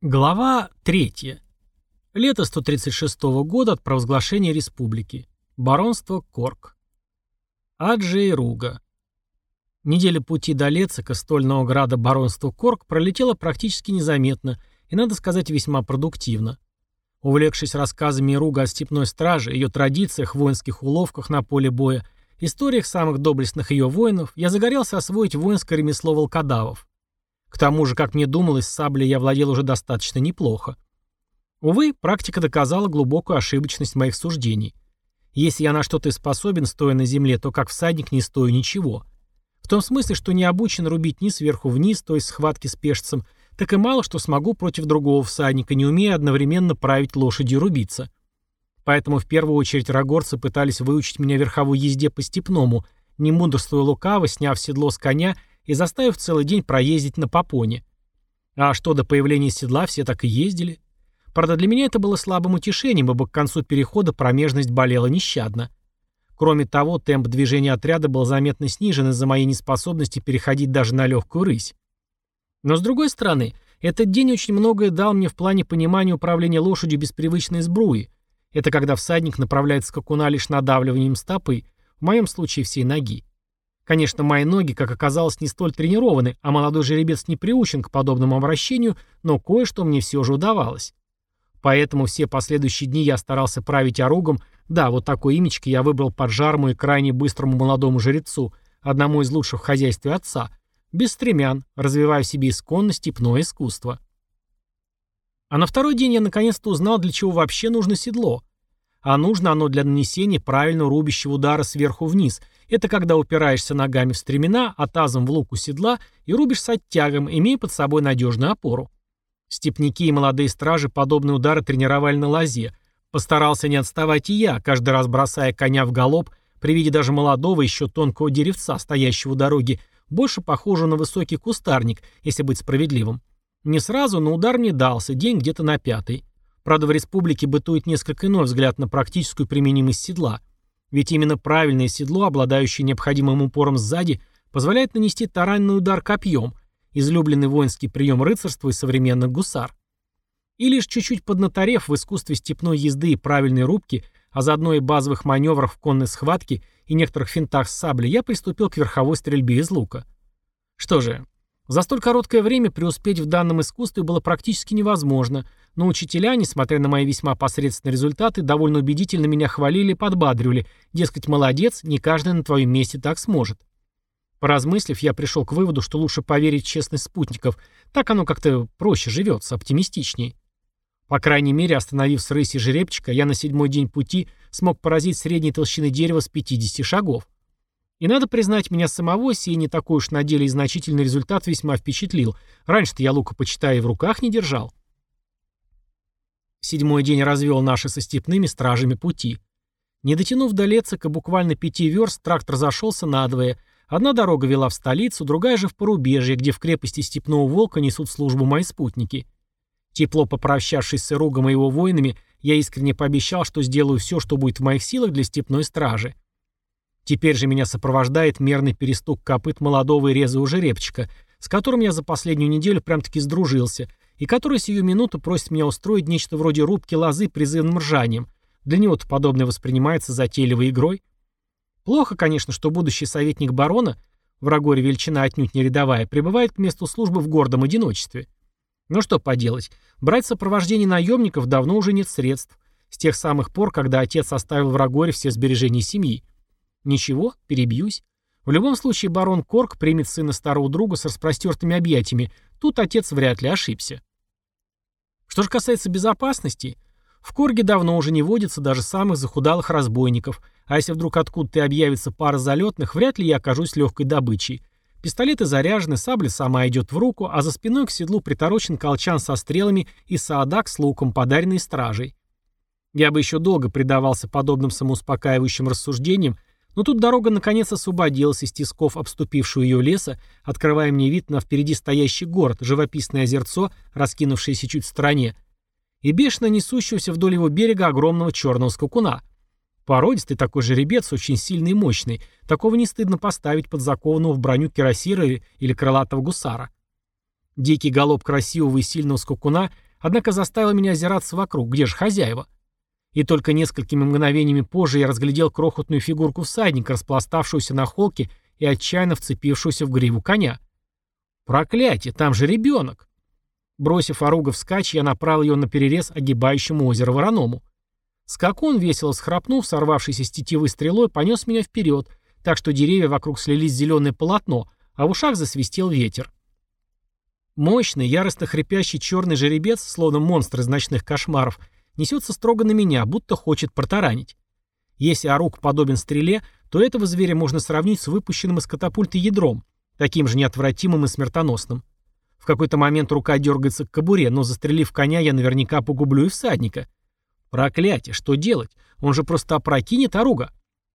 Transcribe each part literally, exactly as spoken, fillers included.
Глава третья. Лето сто тридцать шестого года от провозглашения республики. Баронство Корк. Аджей Руга. Неделя пути до Лецика, стольного града баронства Корк, пролетела практически незаметно и, надо сказать, весьма продуктивно. Увлекшись рассказами Руга о степной страже, ее традициях, воинских уловках на поле боя, историях самых доблестных ее воинов, я загорелся освоить воинское ремесло волкодавов. К тому же, как мне думалось, саблей я владел уже достаточно неплохо. Увы, практика доказала глубокую ошибочность моих суждений. Если я на что-то и способен, стоя на земле, то как всадник не стою ничего. В том смысле, что не обучен рубить ни сверху вниз, то есть схватки с пешцем, так и мало что смогу против другого всадника, не умея одновременно править лошадью и рубиться. Поэтому в первую очередь рогорцы пытались выучить меня верховой езде по степному, не мудрствуя лукаво, сняв седло с коня и заставив целый день проездить на попоне. А что до появления седла, все так и ездили. Правда, для меня это было слабым утешением, ибо к концу перехода промежность болела нещадно. Кроме того, темп движения отряда был заметно снижен из-за моей неспособности переходить даже на легкую рысь. Но с другой стороны, этот день очень многое дал мне в плане понимания управления лошадью без привычной сбруи. Это когда всадник направляет скакуна лишь надавливанием стопы, в моем случае всей ноги. Конечно, мои ноги, как оказалось, не столь тренированы, а молодой жеребец не приучен к подобному обращению, но кое-что мне все же удавалось. Поэтому все последующие дни я старался править оругом, да, вот такое имечко я выбрал поджарому и крайне быстрому молодому жрецу, одному из лучших в хозяйстве отца, без стремян, развивая в себе исконно степное искусство. А на второй день я наконец-то узнал, для чего вообще нужно седло. А нужно оно для нанесения правильно рубящего удара сверху вниз. Это когда упираешься ногами в стремена, а тазом в луку седла и рубишь с оттягом, имея под собой надежную опору. Степняки и молодые стражи подобные удары тренировали на лозе. Постарался не отставать и я, каждый раз бросая коня в галоп, при виде даже молодого еще тонкого деревца, стоящего у дороги, больше похожего на высокий кустарник, если быть справедливым. Не сразу, но удар мне дался, день где-то на пятый. Правда, в республике бытует несколько иной взгляд на практическую применимость седла. Ведь именно правильное седло, обладающее необходимым упором сзади, позволяет нанести таранный удар копьем, излюбленный воинский прием рыцарства и современных гусар. И лишь чуть-чуть поднаторев в искусстве степной езды и правильной рубки, а заодно и базовых маневрах в конной схватке и некоторых финтах с саблей, я приступил к верховой стрельбе из лука. Что же, за столь короткое время преуспеть в данном искусстве было практически невозможно, но учителя, несмотря на мои весьма посредственные результаты, довольно убедительно меня хвалили и подбадривали, дескать, молодец, не каждый на твоем месте так сможет. Поразмыслив, я пришел к выводу, что лучше поверить в честность спутников, так оно как-то проще живется, оптимистичнее. По крайней мере, остановив с рыси жеребчика, я на седьмой день пути смог поразить средней толщины дерева с пятидесяти шагов. И надо признать, меня самого сей не такой уж на деле и значительный результат весьма впечатлил. Раньше-то я лука, почитая, и в руках не держал. Седьмой день развел наши со степными стражами пути. Не дотянув до Лецика буквально пяти верст, трактор зашелся надвое. Одна дорога вела в столицу, другая же в порубежье, где в крепости Степного Волка несут службу мои спутники. Тепло попрощавшись с Иругом и его воинами, я искренне пообещал, что сделаю все, что будет в моих силах для степной стражи. Теперь же меня сопровождает мерный перестук копыт молодого и резвого жеребчика, с которым я за последнюю неделю прям-таки сдружился, и который сию минуту просит меня устроить нечто вроде рубки лозы призывным ржанием. Для него-то подобное воспринимается затейливой игрой. Плохо, конечно, что будущий советник барона, в Рагоре величина отнюдь не рядовая, прибывает к месту службы в гордом одиночестве. Но что поделать, брать сопровождение наемников давно уже нет средств, с тех самых пор, когда отец оставил в Рагоре все сбережения семьи. Ничего, перебьюсь. В любом случае барон Корк примет сына старого друга с распростертыми объятиями, тут отец вряд ли ошибся. Что же касается безопасности, в Корге давно уже не водится даже самых захудалых разбойников, а если вдруг откуда-то объявится пара залетных, вряд ли я окажусь легкой добычей. Пистолеты заряжены, сабля сама идет в руку, а за спиной к седлу приторочен колчан со стрелами и саадак с луком, подаренный стражей. Я бы еще долго предавался подобным самоуспокаивающим рассуждениям, но тут дорога наконец освободилась из тисков обступившего ее леса, открывая мне вид на впереди стоящий город, живописное озерцо, раскинувшееся чуть в стороне, и бешено несущегося вдоль его берега огромного черного скакуна. Породистый такой жеребец, очень сильный и мощный, такого не стыдно поставить под закованного в броню кирасира или крылатого гусара. Дикий галоп красивого и сильного скакуна однако заставила меня озираться вокруг, где же хозяева. И только несколькими мгновениями позже я разглядел крохотную фигурку всадника, распластавшуюся на холке и отчаянно вцепившуюся в гриву коня. Проклятие, там же ребенок! Бросив оруга вскачь, я направил ее на перерез огибающему озеро Вороному. Скакун, весело схрапнув, сорвавшийся с тетивы стрелой, понес меня вперед, так что деревья вокруг слились в зеленое полотно, а в ушах засвистел ветер. Мощный, яростно хрипящий черный жеребец, словно монстр из ночных кошмаров, несется строго на меня, будто хочет протаранить. Если оруг подобен стреле, то этого зверя можно сравнить с выпущенным из катапульты ядром, таким же неотвратимым и смертоносным. В какой-то момент рука дергается к кобуре, но застрелив коня, я наверняка погублю и всадника. Проклятие, что делать? Он же просто опрокинет оруга.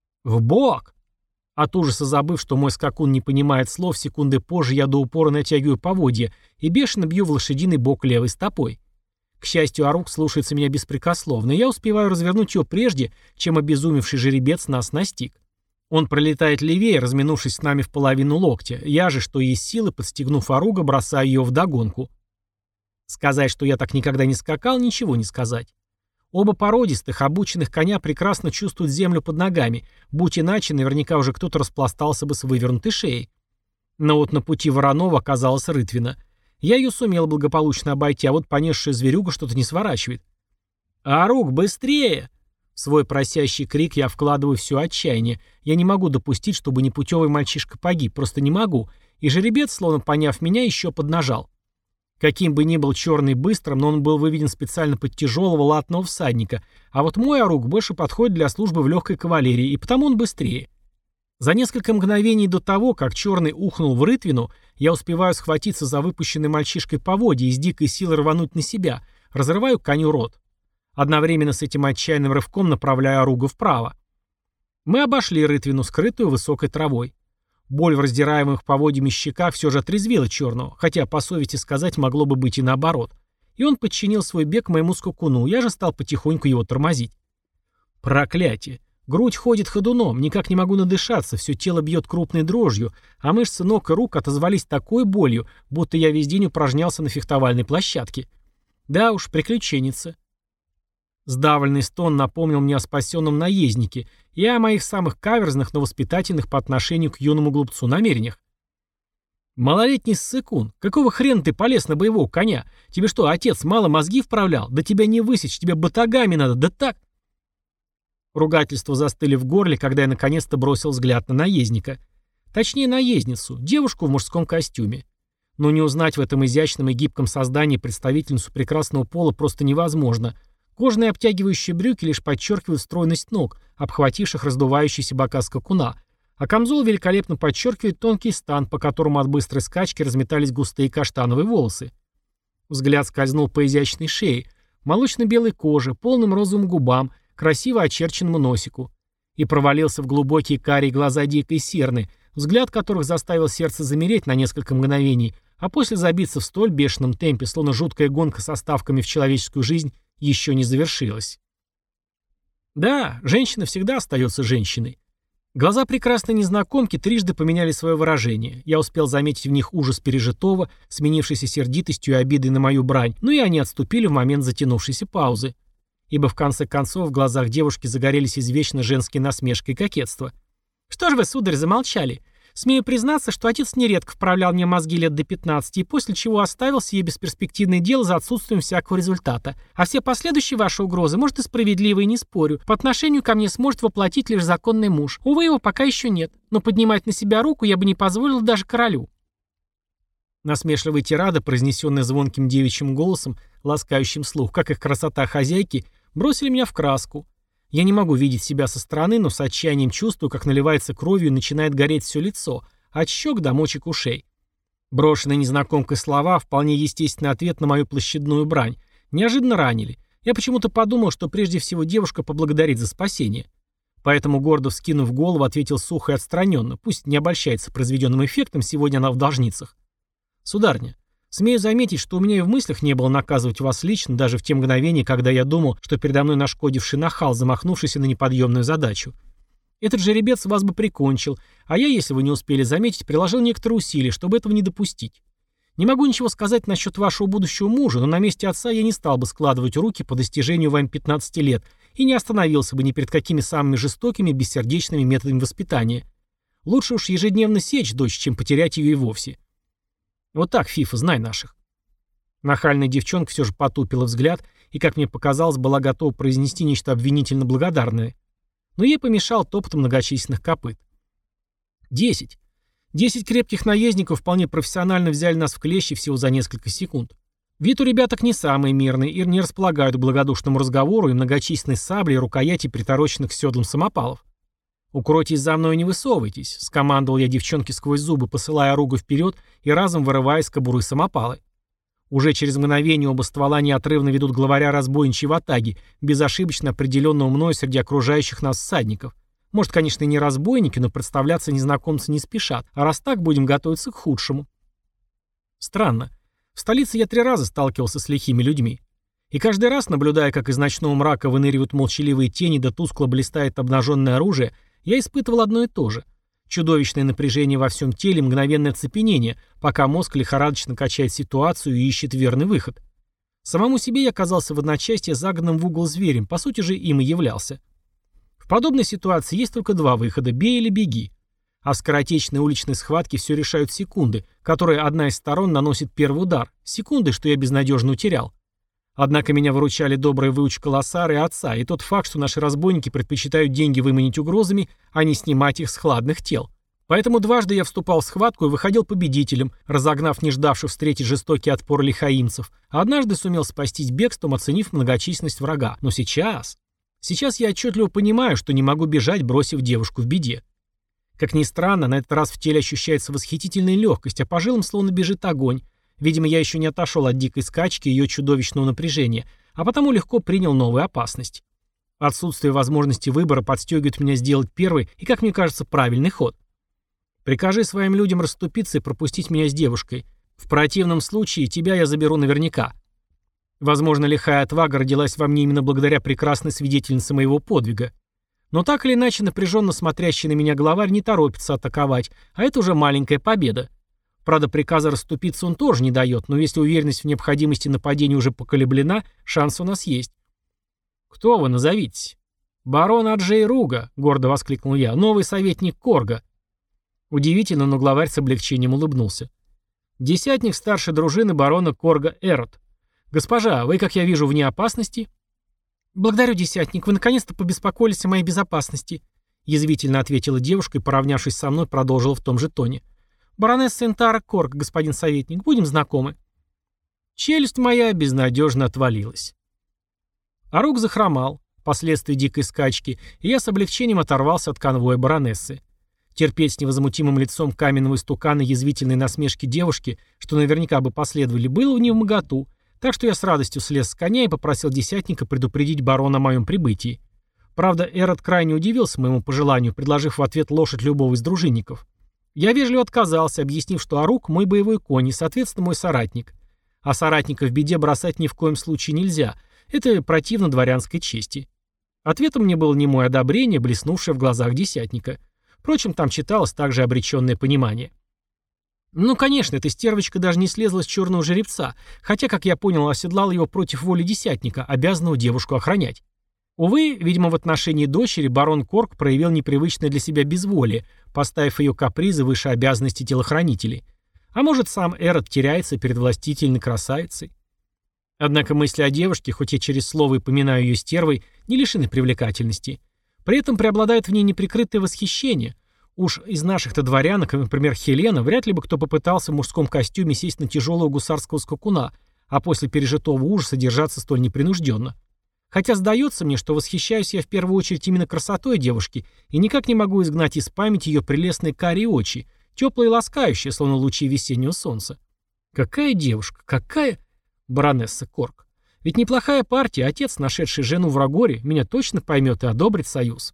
Вбок! От ужаса забыв, что мой скакун не понимает слов, секунды позже я до упора натягиваю поводья и бешено бью в лошадиный бок левой стопой. К счастью, оруг слушается меня беспрекословно, и я успеваю развернуть его прежде, чем обезумевший жеребец нас настиг. Он пролетает левее, разминувшись с нами в половину локтя. Я же, что есть силы, подстегнув оруга, бросаю ее вдогонку. Сказать, что я так никогда не скакал, ничего не сказать. Оба породистых, обученных коня прекрасно чувствуют землю под ногами, будь иначе, наверняка уже кто-то распластался бы с вывернутой шеей. Но вот на пути Воронова оказалась рытвина. Я ее сумел благополучно обойти, а вот понесшая зверюга что-то не сворачивает. «Оруг, быстрее!» В свой просящий крик я вкладываю все отчаяние. Я не могу допустить, чтобы непутевый мальчишка погиб, просто не могу. И жеребец, словно поняв меня, еще поднажал. Каким бы ни был черный быстрым, но он был выведен специально под тяжелого латного всадника, а вот мой оруг больше подходит для службы в легкой кавалерии, и потому он быстрее. За несколько мгновений до того, как черный ухнул в рытвину, я успеваю схватиться за выпущенный мальчишкой поводья и с дикой силой рвануть на себя, разрываю коню рот. Одновременно с этим отчаянным рывком направляю оруга вправо. Мы обошли рытвину, скрытую высокой травой. Боль в раздираемых поводьями щеках все же отрезвила черного, хотя, по совести сказать, могло бы быть и наоборот. И он подчинил свой бег моему скакуну, я же стал потихоньку его тормозить. Проклятие! Грудь ходит ходуном, никак не могу надышаться, все тело бьет крупной дрожью, а мышцы ног и рук отозвались такой болью, будто я весь день упражнялся на фехтовальной площадке. Да уж, приключенница. Сдавленный стон напомнил мне о спасенном наезднике и о моих самых каверзных, но воспитательных по отношению к юному глупцу намерениях. «Малолетний ссыкун, какого хрена ты полез на боевого коня? Тебе что, отец мало мозги вправлял? Да тебя не высечь, тебе батагами надо, да так!» Ругательства застыли в горле, когда я наконец-то бросил взгляд на наездника. Точнее, наездницу, девушку в мужском костюме. Но не узнать в этом изящном и гибком создании представительницу прекрасного пола просто невозможно. Кожаные обтягивающие брюки лишь подчеркивают стройность ног, обхвативших раздувающиеся бока скакуна, а камзол великолепно подчеркивает тонкий стан, по которому от быстрой скачки разметались густые каштановые волосы. Взгляд скользнул по изящной шее, молочно-белой коже, полным розовым губам, красиво очерченному носику, и провалился в глубокие карие глаза дикой серны, взгляд которых заставил сердце замереть на несколько мгновений, а после забиться в столь бешеном темпе, словно жуткая гонка со ставками в человеческую жизнь еще не завершилась. Да, женщина всегда остается женщиной. Глаза прекрасной незнакомки трижды поменяли свое выражение. Я успел заметить в них ужас пережитого, сменившийся сердитостью и обидой на мою брань, но и они отступили в момент затянувшейся паузы. Ибо в конце концов в глазах девушки загорелись извечно женские насмешки и кокетство. «Что ж вы, сударь, замолчали? Смею признаться, что отец нередко вправлял мне мозги лет до пятнадцати, и после чего оставил сие бесперспективное дело за отсутствием всякого результата. А все последующие ваши угрозы, может, и справедливы, и не спорю, по отношению ко мне сможет воплотить лишь законный муж. Увы, его пока еще нет, но поднимать на себя руку я бы не позволил даже королю». Насмешливые тирады, произнесенные звонким девичьим голосом, ласкающим слух, как их красота хозяйки, бросили меня в краску. Я не могу видеть себя со стороны, но с отчаянием чувствую, как наливается кровью и начинает гореть все лицо, от щек до мочек ушей. Брошенные незнакомкой слова, вполне естественный ответ на мою площадную брань, неожиданно ранили. Я почему-то подумал, что прежде всего девушка поблагодарит за спасение. Поэтому, гордо вскинув голову, ответил сухо и отстраненно, пусть не обольщается произведенным эффектом, сегодня она в должницах. «Сударыня, смею заметить, что у меня и в мыслях не было наказывать вас лично, даже в те мгновения, когда я думал, что передо мной нашкодивший нахал, замахнувшийся на неподъемную задачу. Этот жеребец вас бы прикончил, а я, если вы не успели заметить, приложил некоторые усилия, чтобы этого не допустить. Не могу ничего сказать насчет вашего будущего мужа, но на месте отца я не стал бы складывать руки по достижению вами пятнадцати лет и не остановился бы ни перед какими самыми жестокими бессердечными методами воспитания. Лучше уж ежедневно сечь дочь, чем потерять ее и вовсе. Вот так, Фифа, знай наших. Нахальная девчонка все же потупила взгляд и, как мне показалось, была готова произнести нечто обвинительно благодарное. Но ей помешал топот многочисленных копыт. Десять. Десять крепких наездников вполне профессионально взяли нас в клещи всего за несколько секунд. Вид у ребяток не самый мирный и не располагают к благодушному разговору и многочисленной сабли и рукояти притороченных к седлам самопалов. «Укройтесь за мной и не высовывайтесь», — скомандовал я девчонке сквозь зубы, посылая оружие вперед и разом вырывая из кобуры самопалы. Уже через мгновение оба ствола неотрывно ведут главаря разбойничьей ватаги, безошибочно определенного мной среди окружающих нас всадников. Может, конечно, и не разбойники, но представляться незнакомцы не спешат, а раз так, будем готовиться к худшему. Странно. В столице я три раза сталкивался с лихими людьми. И каждый раз, наблюдая, как из ночного мрака выныривают молчаливые тени да тускло блистает обнаженное оружие, я испытывал одно и то же. Чудовищное напряжение во всем теле, мгновенное оцепенение, пока мозг лихорадочно качает ситуацию и ищет верный выход. Самому себе я оказался в одночасье загнанным в угол зверем, по сути же им и являлся. В подобной ситуации есть только два выхода – бей или беги. А в скоротечной уличной схватке все решают секунды, которые одна из сторон наносит первый удар, секунды, что я безнадежно утерял. Однако меня выручали добрая выучка Лоссары и отца, и тот факт, что наши разбойники предпочитают деньги выманить угрозами, а не снимать их с хладных тел. Поэтому дважды я вступал в схватку и выходил победителем, разогнав не ждавших встретить жестокий отпор лихаимцев, а однажды сумел спастись бегством, оценив многочисленность врага. Но сейчас... Сейчас я отчетливо понимаю, что не могу бежать, бросив девушку в беде. Как ни странно, на этот раз в теле ощущается восхитительная легкость, а по жилам словно бежит огонь. Видимо, я еще не отошел от дикой скачки и ее чудовищного напряжения, а потому легко принял новую опасность. Отсутствие возможности выбора подстегивает меня сделать первый и, как мне кажется, правильный ход. Прикажи своим людям расступиться и пропустить меня с девушкой. В противном случае тебя я заберу наверняка. Возможно, лихая отвага родилась во мне именно благодаря прекрасной свидетельнице моего подвига. Но так или иначе напряженно смотрящий на меня главарь не торопится атаковать, а это уже маленькая победа. Правда, приказа расступиться он тоже не дает, но если уверенность в необходимости нападения уже поколеблена, шанс у нас есть. «Кто вы, назовитесь?» «Барон Аджей Руга», — гордо воскликнул я, — «новый советник Корга». Удивительно, но главарь с облегчением улыбнулся. «Десятник старшей дружины барона Корга Эрот. Госпожа, вы, как я вижу, вне опасности?» «Благодарю, десятник, вы наконец-то побеспокоились о моей безопасности», — язвительно ответила девушка и, поравнявшись со мной, продолжила в том же тоне. «Баронесса Энтара Корг, господин советник, будем знакомы». Челюсть моя безнадежно отвалилась. А рук захромал, последствия дикой скачки, и я с облегчением оторвался от конвоя баронессы. Терпеть с невозмутимым лицом каменного истукана язвительной насмешки девушки, что наверняка бы последовали, было невмоготу, так что я с радостью слез с коня и попросил десятника предупредить барона о моем прибытии. Правда, Эрот крайне удивился моему пожеланию, предложив в ответ лошадь любого из дружинников. Я вежливо отказался, объяснив, что Арук — мой боевой конь и, соответственно, мой соратник. А соратника в беде бросать ни в коем случае нельзя. Это противно дворянской чести. Ответом мне было немое одобрение, блеснувшее в глазах десятника. Впрочем, там читалось также обреченное понимание. Ну, конечно, эта стервочка даже не слезла с черного жеребца, хотя, как я понял, оседлал его против воли десятника, обязанного девушку охранять. Увы, видимо, в отношении дочери барон Корг проявил непривычное для себя безволие, поставив ее капризы выше обязанностей телохранителей. А может, сам Эрот теряется перед властительной красавицей? Однако мысли о девушке, хоть я через слово и поминаю ее стервой, не лишены привлекательности. При этом преобладает в ней неприкрытое восхищение. Уж из наших-то дворянок, например, Хелена, вряд ли бы кто попытался в мужском костюме сесть на тяжелого гусарского скакуна, а после пережитого ужаса держаться столь непринужденно. Хотя сдается мне, что восхищаюсь я в первую очередь именно красотой девушки и никак не могу изгнать из памяти ее прелестные карие очи, теплые и ласкающие, словно лучи весеннего солнца. Какая девушка, какая... Баронесса Корг. Ведь неплохая партия, отец, нашедший жену в Рагоре, меня точно поймет и одобрит союз.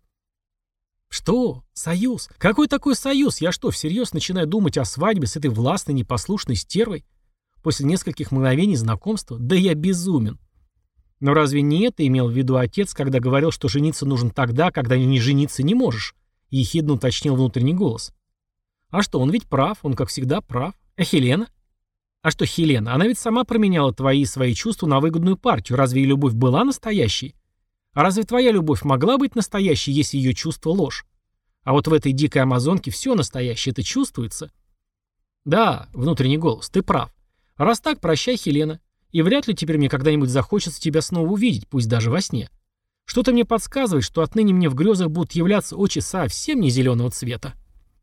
Что? Союз? Какой такой союз? Я что, всерьез начинаю думать о свадьбе с этой властной, непослушной стервой? После нескольких мгновений знакомства? Да я безумен. Но разве не это имел в виду отец, когда говорил, что жениться нужно тогда, когда не жениться не можешь? Ехидно уточнил внутренний голос. А что, он ведь прав, он как всегда прав. А Хелена? А что Хелена? Она ведь сама променяла твои и свои чувства на выгодную партию. Разве ее любовь была настоящей? А разве твоя любовь могла быть настоящей, если ее чувство ложь? А вот в этой дикой амазонке все настоящее, это чувствуется. Да, внутренний голос, ты прав. Раз так, прощай, Хелена. И вряд ли теперь мне когда-нибудь захочется тебя снова увидеть, пусть даже во сне. Что-то мне подсказывает, что отныне мне в грезах будут являться очи совсем не зеленого цвета.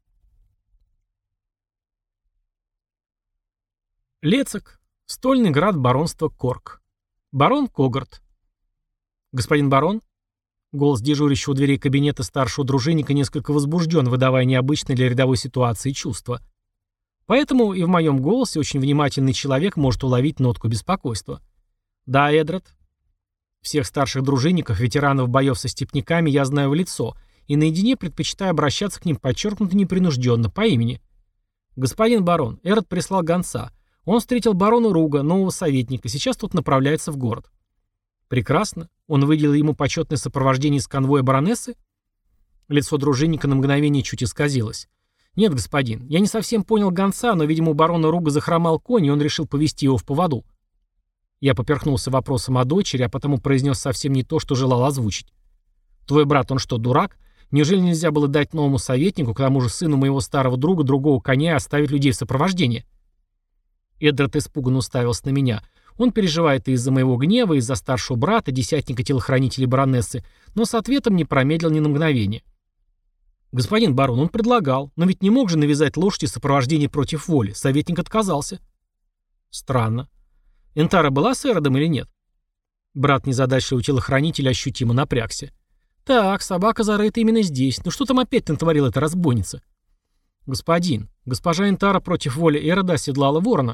Лецк. Стольный град баронства Корк. Барон Когарт. Господин барон? Голос дежурящего у дверей кабинета старшего дружинника несколько возбужден, выдавая необычные для рядовой ситуации чувства. Поэтому и в моем голосе очень внимательный человек может уловить нотку беспокойства. Да, Эдред. Всех старших дружинников, ветеранов боев со степняками я знаю в лицо, и наедине предпочитаю обращаться к ним подчеркнуто непринужденно, по имени. Господин барон, Эдред прислал гонца. Он встретил барона Руга, нового советника, сейчас тут направляется в город. Прекрасно. Он выделил ему почетное сопровождение из конвоя баронессы? Лицо дружинника на мгновение чуть исказилось. Нет, господин, я не совсем понял гонца, но, видимо, у барона Руга захромал конь, и он решил повести его в поводу. Я поперхнулся вопросом о дочери, а потому произнес совсем не то, что желал озвучить. Твой брат, он что, дурак? Неужели нельзя было дать новому советнику, к тому же сыну моего старого друга, другого коня и оставить людей в сопровождении? Эдред испуганно уставился на меня. Он переживает и из-за моего гнева, и из-за старшего брата, десятника телохранителей баронессы, но с ответом не промедлил ни на мгновение. Господин барон, он предлагал, но ведь не мог же навязать лошади сопровождение против воли. Советник отказался. Странно. Энтара была с Эродом или нет? Брат незадачливого телохранителя ощутимо напрягся. Так, собака зарыта именно здесь. Ну что там опять натворила эта разбойница? Господин, госпожа Энтара против воли Эрода оседлала ворона.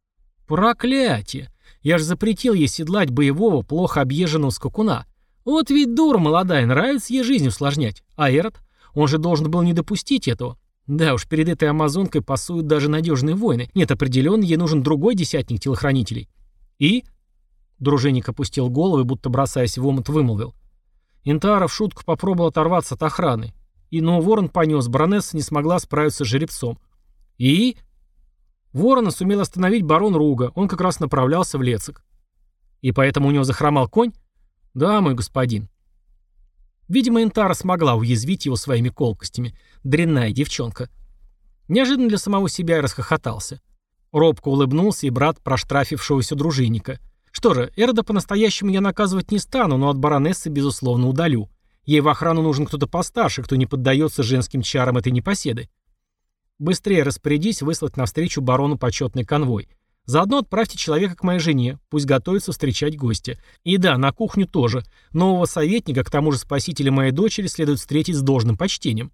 Проклятие! Я же запретил ей седлать боевого, плохо объезженного скакуна. Вот ведь дура молодая, нравится ей жизнь усложнять. А Эрод? Он же должен был не допустить этого. Да уж, перед этой амазонкой пасуют даже надежные воины. Нет, определенно, ей нужен другой десятник телохранителей. И? Дружинник опустил голову и, будто бросаясь в омут, вымолвил. Энтара в шутку попробовал оторваться от охраны. И, но ворон понес, баронесса не смогла справиться с жеребцом. И? Ворона сумел остановить барон Руга, он как раз направлялся в Лецк. И поэтому у него захромал конь? Да, мой господин. Видимо, Энтара смогла уязвить его своими колкостями. Дрянная девчонка. Неожиданно для самого себя я расхохотался. Робко улыбнулся и брат проштрафившегося дружинника. Что же, Эрода по-настоящему я наказывать не стану, но от баронессы, безусловно, удалю. Ей в охрану нужен кто-то постарше, кто не поддается женским чарам этой непоседы. Быстрее распорядись выслать навстречу барону почетный конвой. Заодно отправьте человека к моей жене, пусть готовится встречать гостя. И да, на кухню тоже. Нового советника, к тому же спасителя моей дочери, следует встретить с должным почтением.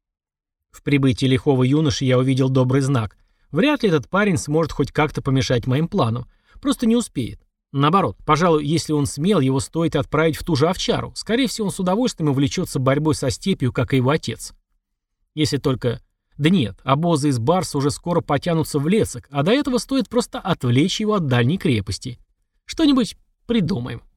В прибытии лихого юноши я увидел добрый знак. Вряд ли этот парень сможет хоть как-то помешать моим планам. Просто не успеет. Наоборот, пожалуй, если он смел, его стоит отправить в ту же овчару. Скорее всего, он с удовольствием увлечется борьбой со степью, как и его отец. Если только... Да нет, обозы из Барса уже скоро потянутся в Лецк, а до этого стоит просто отвлечь его от дальней крепости. Что-нибудь придумаем.